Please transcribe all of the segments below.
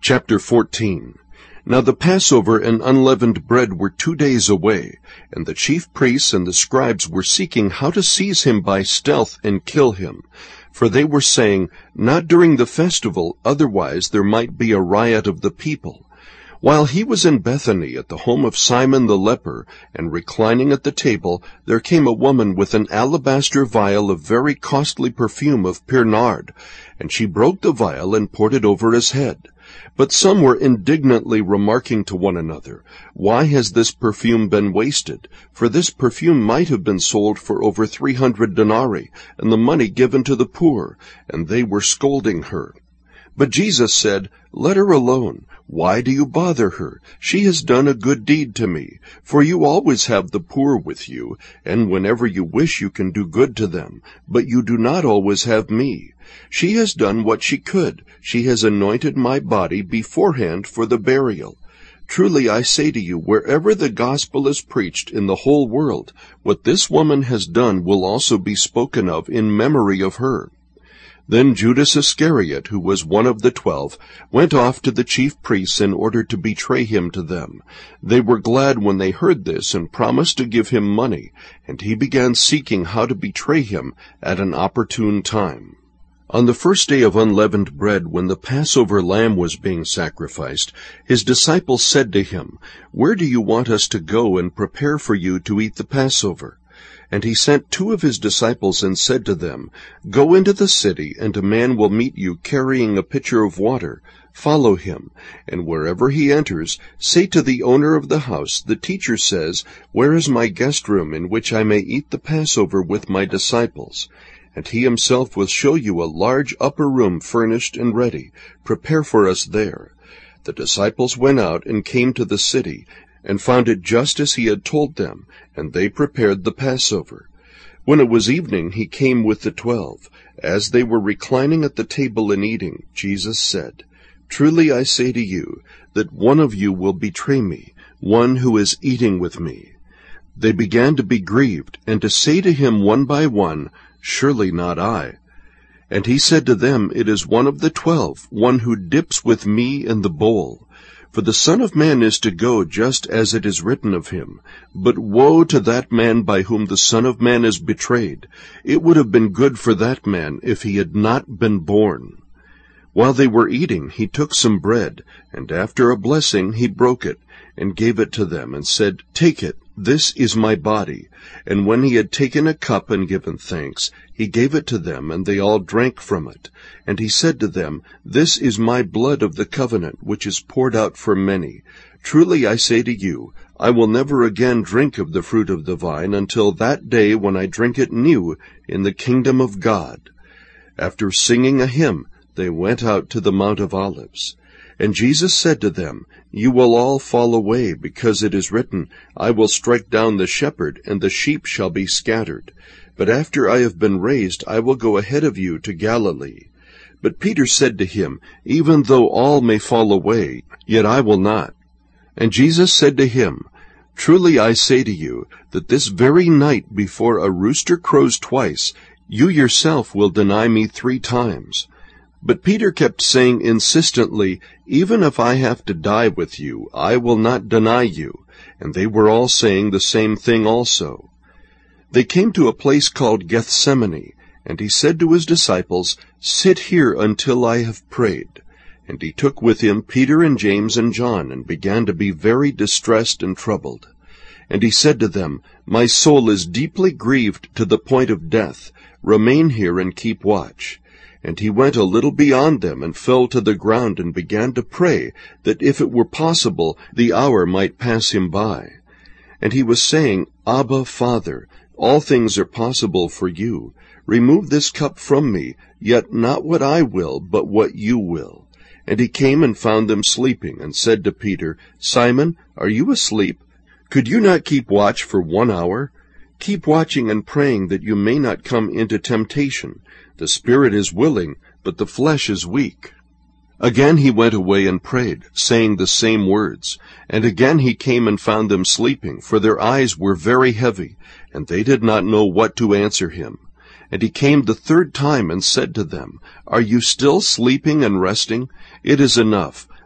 Chapter 14. Now the Passover and unleavened bread were 2 days away, and the chief priests and the scribes were seeking how to seize him by stealth and kill him. For they were saying, "Not during the festival, otherwise there might be a riot of the people." While he was in Bethany at the home of Simon the leper, and reclining at the table, there came a woman with an alabaster vial of very costly perfume of pure nard, and she broke the vial and poured it over his head. But some were indignantly remarking to one another, "Why has this perfume been wasted? For this perfume might have been sold for over 300 denarii, and the money given to the poor." And they were scolding her. But Jesus said, "Let her alone. Why do you bother her? She has done a good deed to me. For you always have the poor with you, and whenever you wish you can do good to them, but you do not always have me. She has done what she could. She has anointed my body beforehand for the burial. Truly I say to you, wherever the gospel is preached in the whole world, what this woman has done will also be spoken of in memory of her." Then Judas Iscariot, who was one of the 12, went off to the chief priests in order to betray him to them. They were glad when they heard this and promised to give him money, and he began seeking how to betray him at an opportune time. On the first day of unleavened bread, when the Passover lamb was being sacrificed, his disciples said to him, "Where do you want us to go and prepare for you to eat the Passover?" And he sent 2 of his disciples and said to them, "Go into the city, and a man will meet you carrying a pitcher of water. Follow him, and wherever he enters, say to the owner of the house, 'The teacher says, where is my guest room in which I may eat the Passover with my disciples?' And he himself will show you a large upper room furnished and ready. Prepare for us there." The disciples went out and came to the city, and found it just as he had told them, and they prepared the Passover. When it was evening, he came with the 12. As they were reclining at the table and eating, Jesus said, "Truly I say to you, that one of you will betray me, one who is eating with me." They began to be grieved, and to say to him one by one, "Surely not I." And he said to them, "It is one of the 12, one who dips with me in the bowl. For the Son of Man is to go just as it is written of him. But woe to that man by whom the Son of Man is betrayed! It would have been good for that man if he had not been born." While they were eating, he took some bread, and after a blessing he broke it, and gave it to them, and said, "Take it, this is my body." And when he had taken a cup and given thanks, he gave it to them, and they all drank from it. And he said to them, "This is my blood of the covenant, which is poured out for many. Truly I say to you, I will never again drink of the fruit of the vine until that day when I drink it new in the kingdom of God." After singing a hymn, they went out to the Mount of Olives. And Jesus said to them, "You will all fall away, because it is written, 'I will strike down the shepherd, and the sheep shall be scattered.' But after I have been raised, I will go ahead of you to Galilee." But Peter said to him, "Even though all may fall away, yet I will not." And Jesus said to him, "Truly I say to you, that this very night before a rooster crows twice, you yourself will deny me 3 times. But Peter kept saying insistently, "Even if I have to die with you, I will not deny you." And they were all saying the same thing also. They came to a place called Gethsemane, and he said to his disciples, "Sit here until I have prayed." And he took with him Peter and James and John, and began to be very distressed and troubled. And he said to them, "My soul is deeply grieved to the point of death. Remain here and keep watch." And he went a little beyond them, and fell to the ground, and began to pray, that if it were possible, the hour might pass him by. And he was saying, "Abba, Father, all things are possible for you. Remove this cup from me, yet not what I will, but what you will." And he came and found them sleeping, and said to Peter, "Simon, are you asleep? Could you not keep watch for 1 hour? Keep watching and praying that you may not come into temptation. The spirit is willing, but the flesh is weak." Again he went away and prayed, saying the same words. And again he came and found them sleeping, for their eyes were very heavy, and they did not know what to answer him. And he came the 3rd time and said to them, "Are you still sleeping and resting? It is enough.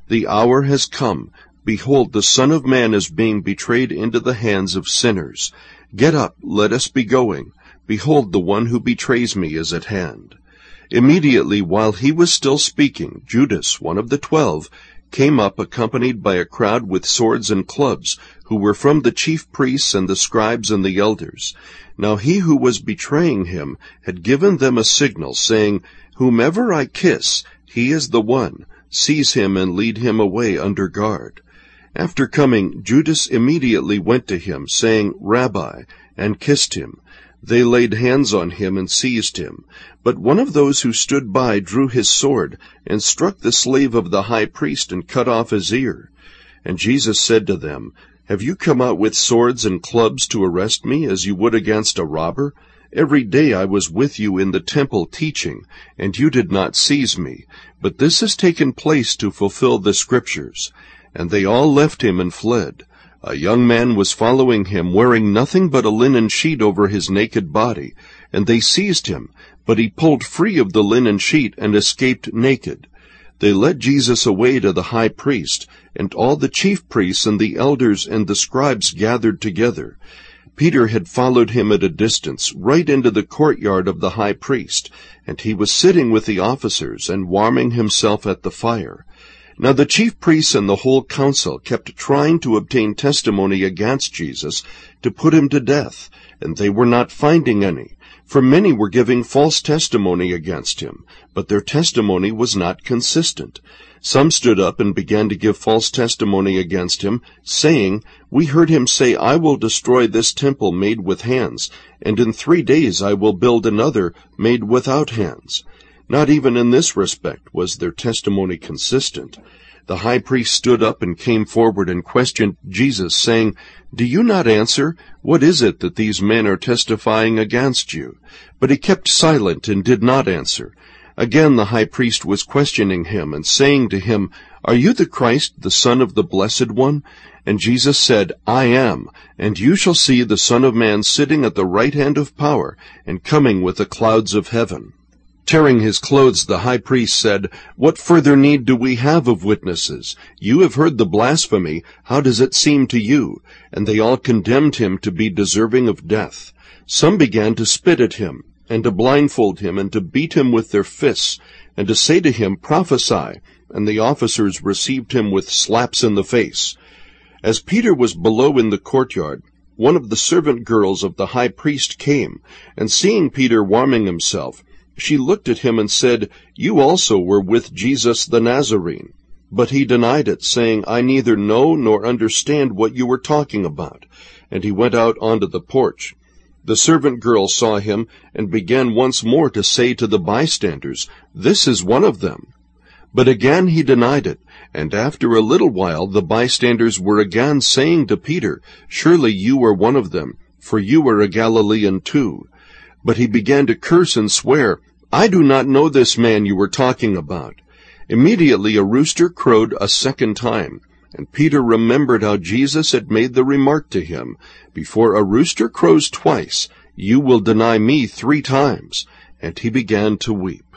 The hour has come. Behold, the Son of Man is being betrayed into the hands of sinners. Get up, let us be going. Behold, the one who betrays me is at hand." Immediately, while he was still speaking, Judas, one of the 12, came up accompanied by a crowd with swords and clubs, who were from the chief priests and the scribes and the elders. Now he who was betraying him had given them a signal, saying, "Whomever I kiss, he is the one. Seize him and lead him away under guard." After coming, Judas immediately went to him, saying, "Rabbi," and kissed him. They laid hands on him and seized him. But one of those who stood by drew his sword, and struck the slave of the high priest, and cut off his ear. And Jesus said to them, "Have you come out with swords and clubs to arrest me, as you would against a robber? Every day I was with you in the temple teaching, and you did not seize me. But this has taken place to fulfill the Scriptures." And they all left him and fled. A young man was following him, wearing nothing but a linen sheet over his naked body, and they seized him, but he pulled free of the linen sheet and escaped naked. They led Jesus away to the high priest, and all the chief priests and the elders and the scribes gathered together. Peter had followed him at a distance, right into the courtyard of the high priest, and he was sitting with the officers and warming himself at the fire. Now the chief priests and the whole council kept trying to obtain testimony against Jesus to put him to death, and they were not finding any. For many were giving false testimony against him, but their testimony was not consistent. Some stood up and began to give false testimony against him, saying, "We heard him say, 'I will destroy this temple made with hands, and in 3 days I will build another made without hands.'" Not even in this respect was their testimony consistent. The high priest stood up and came forward and questioned Jesus, saying, "Do you not answer? What is it that these men are testifying against you?" But he kept silent and did not answer. Again the high priest was questioning him and saying to him, "Are you the Christ, the Son of the Blessed One?" And Jesus said, "I am, and you shall see the Son of Man sitting at the right hand of power and coming with the clouds of heaven." Tearing his clothes, the high priest said, "What further need do we have of witnesses? You have heard the blasphemy. How does it seem to you?" And they all condemned him to be deserving of death. Some began to spit at him, and to blindfold him, and to beat him with their fists, and to say to him, "Prophesy." And the officers received him with slaps in the face. As Peter was below in the courtyard, one of the servant girls of the high priest came, and seeing Peter warming himself, she looked at him and said, "You also were with Jesus the Nazarene." But he denied it, saying, "I neither know nor understand what you were talking about." And he went out onto the porch. The servant girl saw him, and began once more to say to the bystanders, "This is one of them." But again he denied it, and after a little while the bystanders were again saying to Peter, "Surely you are one of them, for you are a Galilean too." But he began to curse and swear, "I do not know this man you were talking about." Immediately a rooster crowed a second time, and Peter remembered how Jesus had made the remark to him, "Before a rooster crows twice, you will deny me 3 times." And he began to weep.